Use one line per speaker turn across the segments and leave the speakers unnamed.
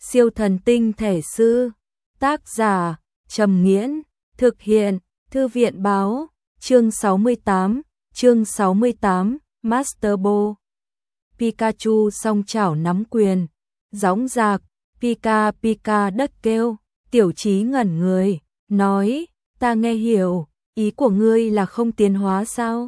Siêu thần tinh thể sư. Tác giả Trầm Nghiễn. Thực hiện Thư viện báo. Chương 68, Master Ball. Pikachu song chảo nắm quyền, gióng giạc, Pika Pika đất kêu. Tiểu Chí ngẩn người, nói, ta nghe hiểu, ý của ngươi là không tiến hóa sao?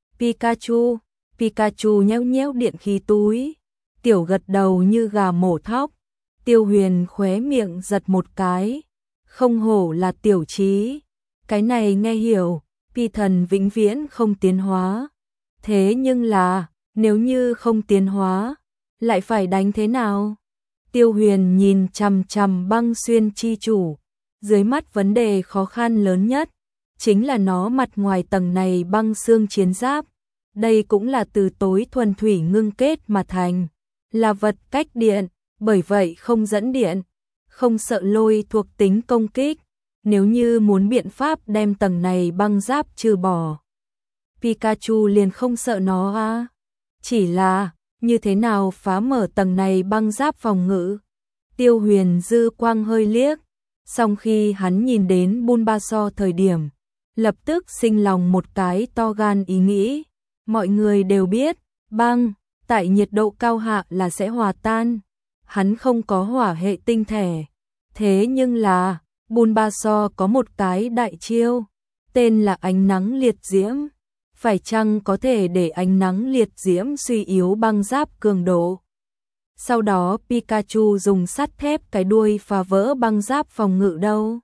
Pikachu nhéo nhéo điện khí túi, tiểu gật đầu như gà mổ thóc. Tiêu Huyền khóe miệng giật một cái, không hổ là Tiểu Chí, cái này nghe hiểu, Pi thần vĩnh viễn không tiến hóa. Thế nhưng là, nếu như không tiến hóa, lại phải đánh thế nào? Tiêu Huyền nhìn chằm chằm Băng Xuyên chi chủ, dưới mắt vấn đề khó khăn lớn nhất chính là nó mặt ngoài tầng này băng xương chiến giáp, đây cũng là từ tối thuần thủy ngưng kết mà thành, là vật cách điện, bởi vậy không dẫn điện, không sợ lôi thuộc tính công kích. Nếu như muốn biện pháp đem tầng này băng giáp trừ bỏ, Pikachu liền không sợ nó à? Chỉ là, như thế nào phá mở tầng này băng giáp phòng ngự? Tiêu Huyền dư quang hơi liếc, song khi hắn nhìn đến Bulbasaur thời điểm, lập tức sinh lòng một cái to gan ý nghĩ. Mọi người đều biết, băng, tại nhiệt độ cao hạ là sẽ hòa tan. Hắn không có hỏa hệ tinh thể. Thế nhưng là, Bulbasaur có một cái đại chiêu, tên là ánh nắng liệt diễm. Phải chăng có thể để ánh nắng liệt diễm suy yếu băng giáp cường độ? Sau đó Pikachu dùng sắt thép cái đuôi phá vỡ băng giáp phòng ngự đâu?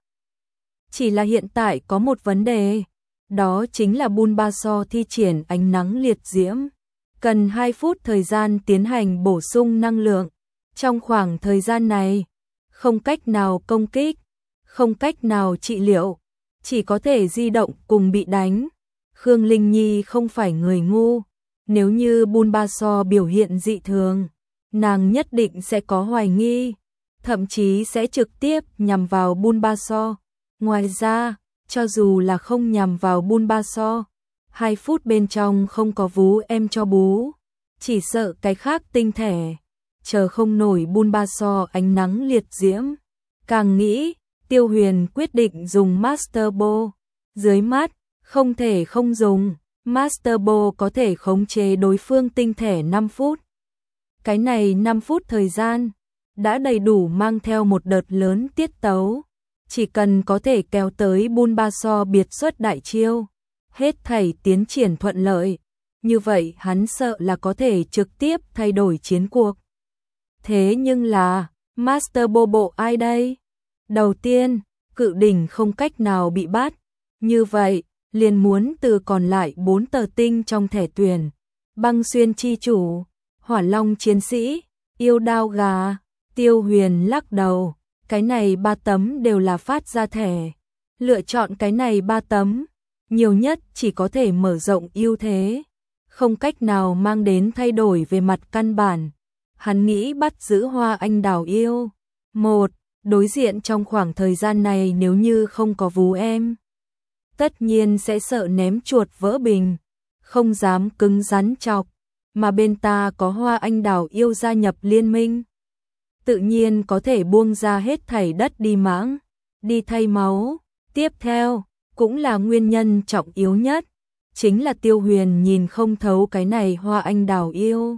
Chỉ là hiện tại có một vấn đề, đó chính là Bulbasaur thi triển ánh nắng liệt diễm, cần 2 phút thời gian tiến hành bổ sung năng lượng. Trong khoảng thời gian này, không cách nào công kích, không cách nào trị liệu, chỉ có thể di động cùng bị đánh. Khương Linh Nhi không phải người ngu, nếu như Bulbasaur biểu hiện dị thường, nàng nhất định sẽ có hoài nghi, thậm chí sẽ trực tiếp nhằm vào Bulbasaur. Ngoài ra, cho dù là không nhằm vào Bulbasaur, 2 phút bên trong không có vú em cho bú, chỉ sợ cái khác tinh thể, chờ không nổi Bulbasaur ánh nắng liệt diễm. Càng nghĩ, Tiêu Huyền quyết định dùng Master Ball. Dưới mắt, không thể không dùng, Master Ball có thể khống chế đối phương tinh thể 5 phút. Cái này 5 phút thời gian, đã đầy đủ mang theo một đợt lớn tiết tấu. Chỉ cần có thể kéo tới Bulbasaur biệt xuất đại chiêu, hết thảy tiến triển thuận lợi, như vậy hắn sợ là có thể trực tiếp thay đổi chiến cuộc. Thế nhưng là, Master Ball bộ ai đây? Đầu tiên, cự đỉnh không cách nào bị bắt, như vậy, liền muốn từ còn lại 4 tờ tinh trong thẻ tuyển, Băng Xuyên chi chủ, Hỏa Long chiến sĩ, Yêu đao gà. Tiêu Huyền lắc đầu, cái này 3 tấm đều là phát ra thẻ, lựa chọn cái này 3 tấm, nhiều nhất chỉ có thể mở rộng ưu thế, không cách nào mang đến thay đổi về mặt căn bản. Hắn nghĩ bắt giữ Hoa Anh Đào yêu. Một, đối diện trong khoảng thời gian này nếu như không có vú em, tất nhiên sẽ sợ ném chuột vỡ bình, không dám cứng rắn chọc, mà bên ta có Hoa Anh Đào yêu gia nhập liên minh, tự nhiên có thể buông ra hết thảy đất đi mãng, đi thay máu. Tiếp theo, cũng là nguyên nhân trọng yếu nhất, chính là Tiêu Huyền nhìn không thấu cái này Hoa Anh Đào yêu.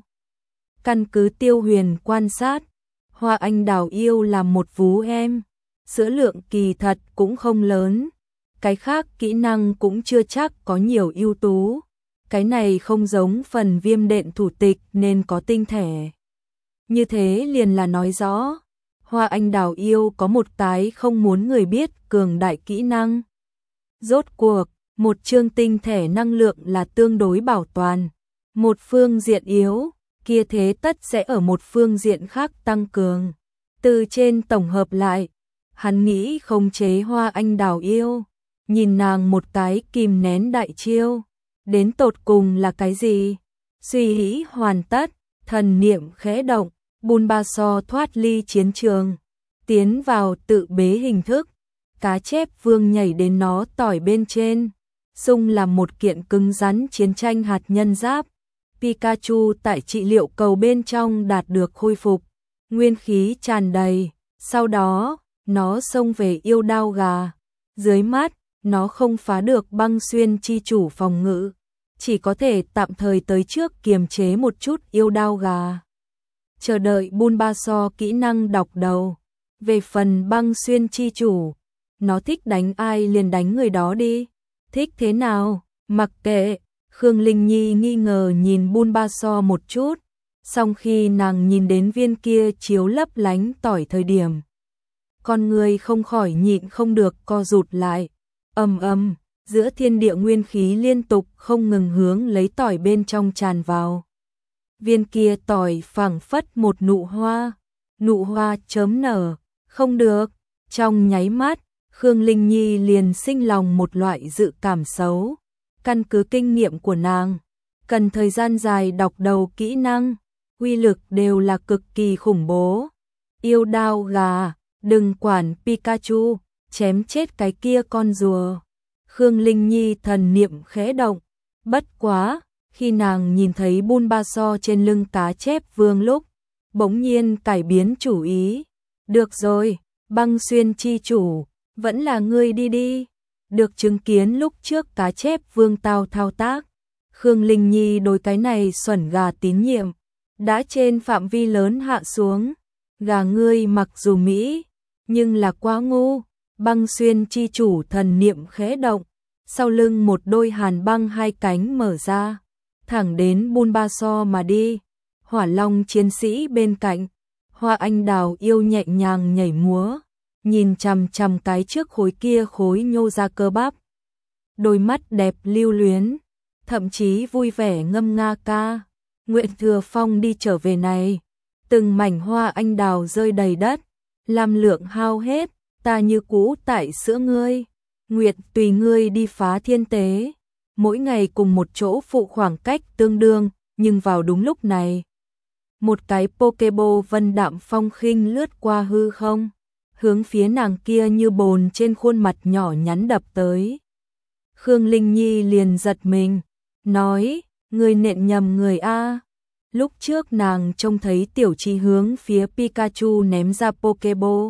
Căn cứ Tiêu Huyền quan sát, Hoa Anh Đào yêu là một vú em, sữa lượng kỳ thật cũng không lớn, cái khác kỹ năng cũng chưa chắc có nhiều ưu tú, cái này không giống phần Viêm Đện thủ tịch nên có tinh thể. Như thế liền là nói rõ, Hoa Anh Đào yêu có một cái không muốn người biết cường đại kỹ năng. Rốt cuộc, một chương tinh thể năng lượng là tương đối bảo toàn, một phương diện yếu, kia thế tất sẽ ở một phương diện khác tăng cường. Từ trên tổng hợp lại, hắn nghĩ khống chế Hoa Anh Đào yêu, nhìn nàng một cái kìm nén đại chiêu, đến tột cùng là cái gì? Suy nghĩ hoàn tất, thần niệm khẽ động, Bulbasaur thoát ly chiến trường, tiến vào tự bế hình thức, cá chép vương nhảy đến nó tỏi bên trên, xung làm một kiện cứng rắn chiến tranh hạt nhân giáp. Pikachu tại trị liệu cầu bên trong đạt được khôi phục, nguyên khí tràn đầy, Sau đó, nó xông về yêu đao gà. Dưới mắt, nó không phá được Băng Xuyên chi chủ phòng ngự, chỉ có thể tạm thời tới trước kiềm chế một chút yêu đao gà. Chờ đợi Bulbasaur kỹ năng đọc đầu. Về phần Băng Xuyên chi chủ, nó thích đánh ai liền đánh người đó đi. Thích thế nào, mặc kệ. Khương Linh Nhi nghi ngờ nhìn Bulbasaur một chút, song khi nàng nhìn đến viên kia chiếu lấp lánh tỏi thời điểm, con người không khỏi nhịn không được co rụt lại. Ầm ầm, giữa thiên địa nguyên khí liên tục không ngừng hướng lấy tỏi bên trong tràn vào. Viên kia tỏi phảng phất một nụ hoa chớm nở, không được. Trong nháy mắt, Khương Linh Nhi liền sinh lòng một loại dự cảm xấu. Căn cứ kinh nghiệm của nàng, cần thời gian dài đọc đầu kỹ năng, uy lực đều là cực kỳ khủng bố. Yêu đao gà, đừng quản Pikachu, chém chết cái kia con rùa. Khương Linh Nhi thần niệm khẽ động, bất quá, khi nàng nhìn thấy Bulbasaur trên lưng cá chép vương lúc, bỗng nhiên cải biến chủ ý. Được rồi, Băng Xuyên chi chủ, vẫn là ngươi đi đi. Được chứng kiến lúc trước cá chép vương thao tác, Khương Linh Nhi đối cái này xuẩn gà tín nhiệm đã trên phạm vi lớn hạ xuống. Gà ngươi mặc dù mỹ, nhưng là quá ngu. Băng Xuyên chi chủ thần niệm khẽ động, sau lưng một đôi hàn băng hai cánh mở ra, thẳng đến Bulbasaur mà đi. Hỏa Long chiến sĩ bên cạnh, Hoa Anh Đào yêu nhẹ nhàng nhảy múa, nhìn chằm chằm cái trước khối kia khối nhô ra cơ bắp. Đôi mắt đẹp lưu luyến, thậm chí vui vẻ ngâm nga ca. Nguyện Thừa Phong đi trở về này, từng mảnh hoa anh đào rơi đầy đất, lam lượng hao hết, ta như cũ tại sữa ngươi. Nguyệt tùy ngươi đi phá thiên tế, mỗi ngày cùng một chỗ phụ khoảng cách tương đương, nhưng vào đúng lúc này, một cái Pokeball vân đạm phong khinh lướt qua hư không, hướng phía nàng kia như bồn trên khuôn mặt nhỏ nhắn đập tới. Khương Linh Nhi liền giật mình, nói, người nện nhầm người a. Lúc trước nàng trông thấy Tiểu Chi hướng phía Pikachu ném ra Pokeball.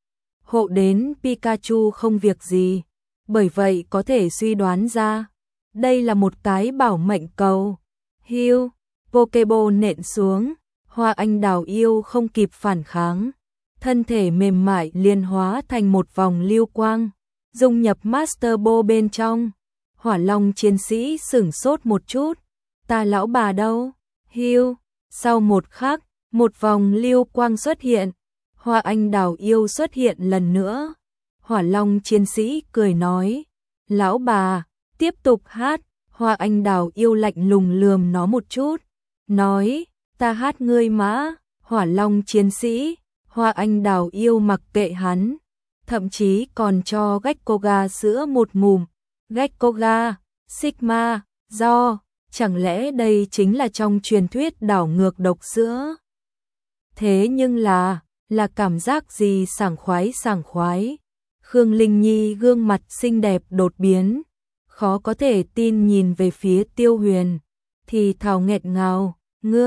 Hộ đến Pikachu không việc gì, bởi vậy có thể suy đoán ra, đây là một cái bảo mệnh cầu. Hiu, Pokeball nện xuống, Hoa Anh Đào yêu không kịp phản kháng, thân thể mềm mại liền hóa thành một vòng lưu quang, dung nhập Master Ball bên trong. Hỏa Long chiến sĩ sửng sốt một chút, ta lão bà đâu? Hiu, sau một khắc, một vòng lưu quang xuất hiện, Hoa Anh Đào yêu xuất hiện lần nữa. Hỏa Long chiến sĩ cười nói, lão bà, tiếp tục hát. Hoa Anh Đào yêu lạnh lùng lườm nó một chút, nói, ta hát ngươi mã. Hỏa Long chiến sĩ, Hoa Anh Đào yêu mặc kệ hắn, thậm chí còn cho Gekkoga sữa một ngụm. Gekkoga, Sigma, do, chẳng lẽ đây chính là trong truyền thuyết đảo ngược độc sữa? Thế nhưng là cảm giác gì sảng khoái. Khương Linh Nhi gương mặt xinh đẹp đột biến, khó có thể tin nhìn về phía Tiêu Huyền, thì thào nghẹt ngào,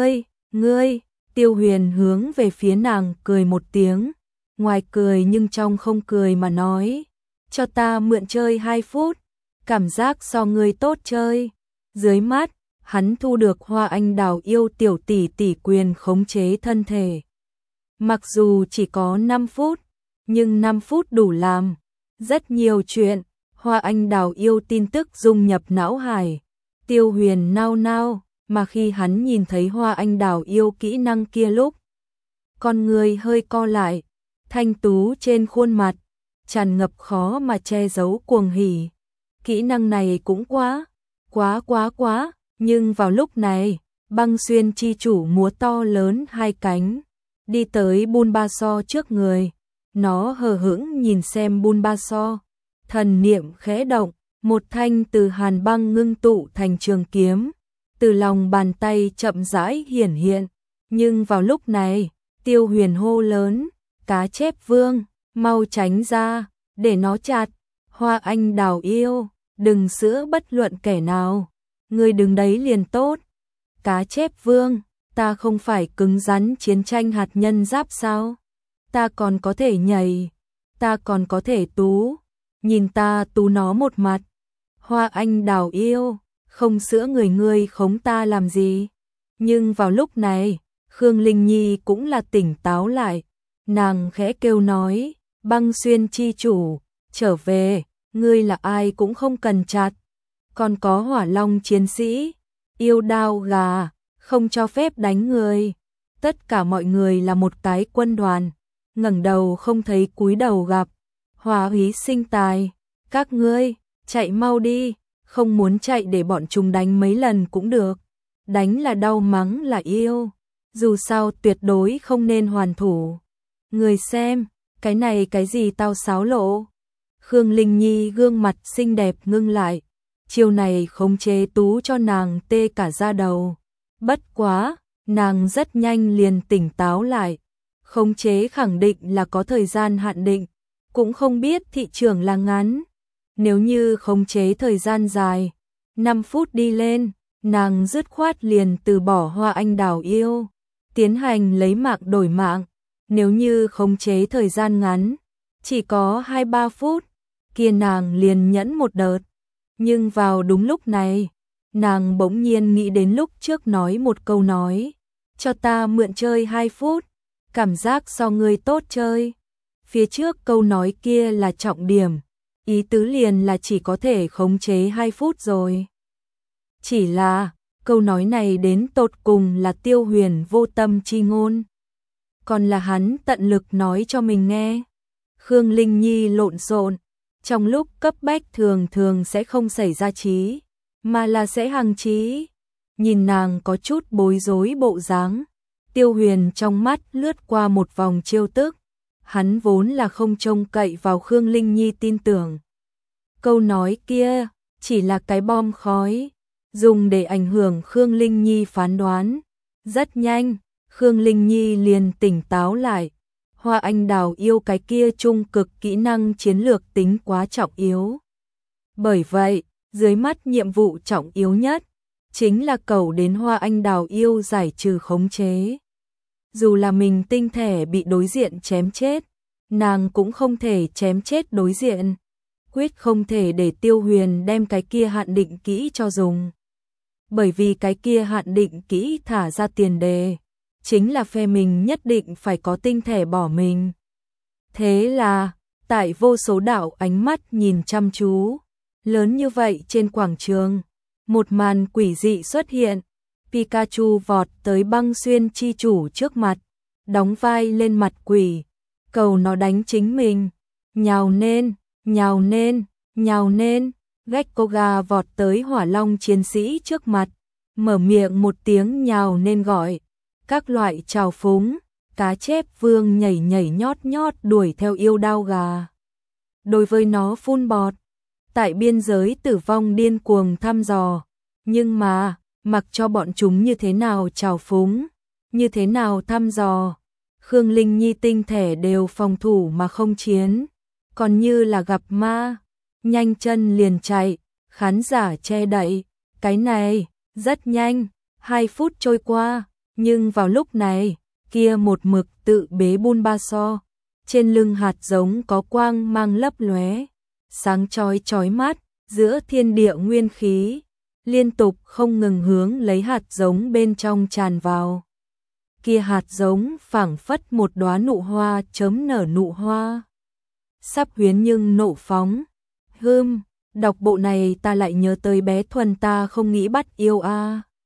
ngươi. Tiêu Huyền hướng về phía nàng cười một tiếng, ngoài cười nhưng trong không cười mà nói, cho ta mượn chơi 2 phút, cảm giác so ngươi tốt chơi. Dưới mắt, hắn thu được Hoa Anh Đào yêu tiểu tỷ tỷ quyền khống chế thân thể. Mặc dù chỉ có 5 phút, nhưng 5 phút đủ làm rất nhiều chuyện. Hoa Anh Đào yêu tin tức dung nhập não hải. Tiêu Huyền nao nao, mà khi hắn nhìn thấy Hoa Anh Đào yêu kỹ năng kia lúc, con người hơi co lại, thanh tú trên khuôn mặt tràn ngập khó mà che giấu cuồng hỉ. Kỹ năng này cũng quá, nhưng vào lúc này, Băng Xuyên chi chủ múa to lớn hai cánh, đi tới Bulbasaur trước người. Nó hờ hững nhìn xem Bulbasaur, thần niệm khẽ động, một thanh từ hàn băng ngưng tụ thành trường kiếm, từ lòng bàn tay chậm rãi hiển hiện. Nhưng vào lúc này, Tiêu Huyền hô lớn, cá chép vương, mau tránh ra, để nó chặt. Hoa Anh Đào yêu, đừng sữa bất luận kẻ nào, ngươi đứng đấy liền tốt. Cá chép vương, ta không phải cứng rắn chiến tranh hạt nhân giáp sao? ta còn có thể nhảy, ta còn có thể tú, nhìn ta tú nó một mặt. Hoa anh đào yêu, không sữa người ngươi khống ta làm gì. Nhưng vào lúc này, Khương Linh Nhi cũng là tỉnh táo lại, nàng khẽ kêu nói, Băng Xuyên chi chủ, trở về, ngươi là ai cũng không cần chặt, còn có Hỏa Long chiến sĩ, yêu đao gà, không cho phép đánh người. Tất cả mọi người là một cái quân đoàn, ngẩng đầu không thấy cúi đầu gặp. Hòa úy sinh tài, các ngươi, chạy mau đi, không muốn chạy để bọn chúng đánh mấy lần cũng được. Đánh là đau mắng là yêu, dù sao tuyệt đối không nên hoàn thủ. Người xem, cái này cái gì tao xáo lộ. Khương Linh Nhi gương mặt xinh đẹp ngưng lại, chiều này khống chế tú cho nàng tê cả da đầu. Bất quá, nàng rất nhanh liền tỉnh táo lại, khống chế khẳng định là có thời gian hạn định, cũng không biết thị trường là ngắn. Nếu như khống chế thời gian dài, 5 phút đi lên, nàng dứt khoát liền từ bỏ hoa anh đào yêu, tiến hành lấy mạng đổi mạng. Nếu như khống chế thời gian ngắn, chỉ có 2-3 phút, kia nàng liền nhẫn một đợt. Nhưng vào đúng lúc này, nàng bỗng nhiên nghĩ đến lúc trước nói một câu nói, cho ta mượn chơi 2 phút, cảm giác so ngươi tốt chơi. Phía trước câu nói kia là trọng điểm, ý tứ liền là chỉ có thể khống chế 2 phút rồi. Chỉ là, câu nói này đến tột cùng là Tiêu Huyền vô tâm chi ngôn, còn là hắn tận lực nói cho mình nghe. Khương Linh Nhi lộn xộn, trong lúc cấp bách thường thường sẽ không xảy ra trí, mà là sẽ hằng trí. Nhìn nàng có chút bối rối bộ dáng, Tiêu Huyền trong mắt lướt qua một vòng trêu tức. Hắn vốn là không trông cậy vào Khương Linh Nhi tin tưởng. Câu nói kia chỉ là cái bom khói, dùng để ảnh hưởng Khương Linh Nhi phán đoán. Rất nhanh, Khương Linh Nhi liền tỉnh táo lại. Hoa anh đào yêu cái kia trung cực kỹ năng chiến lược tính quá trọng yếu. Bởi vậy, dưới mắt nhiệm vụ trọng yếu nhất chính là cầu đến hoa anh đào yêu giải trừ khống chế. Dù là mình tinh thể bị đối diện chém chết, nàng cũng không thể chém chết đối diện. Quyết không thể để Tiêu Huyền đem cái kia hạn định kỹ cho dùng. Bởi vì cái kia hạn định kỹ thả ra tiền đề, chính là phe mình nhất định phải có tinh thể bỏ mình. Thế là, tại vô số đạo ánh mắt nhìn chăm chú, lớn như vậy trên quảng trường, một màn quỷ dị xuất hiện. Pikachu vọt tới Băng Xuyên chi chủ trước mặt, đóng vai lên mặt quỷ, cầu nó đánh chính mình. Nhào lên, nhào lên, nhào lên. Gekkoga vọt tới Hỏa Long chiến sĩ trước mặt, mở miệng một tiếng nhào nên gọi. Các loại trào phúng, cá chép vương nhảy nhảy nhót nhót đuổi theo yêu đao gà. Đối với nó phun bọt, tại biên giới tử vong điên cuồng thăm dò. Nhưng mà, mặc cho bọn chúng như thế nào trào phúng, như thế nào thăm dò, Khương Linh Nhi tinh thể đều phòng thủ mà không chiến, còn như là gặp ma, nhanh chân liền chạy, khán giả che đậy. Cái này, rất nhanh, 2 phút trôi qua, nhưng vào lúc này, kia một mực tự bế Bulbasaur, trên lưng hạt giống có quang mang lấp lóe, sáng chói chói mắt, giữa thiên địa nguyên khí, liên tục không ngừng hướng lấy hạt giống bên trong tràn vào. Kia hạt giống phảng phất một đóa nụ hoa chớm nở nụ hoa, sắp huyến nhưng nộ phóng. Đọc bộ này ta lại nhớ tới bé Thuần ta không nghĩ bắt yêu a.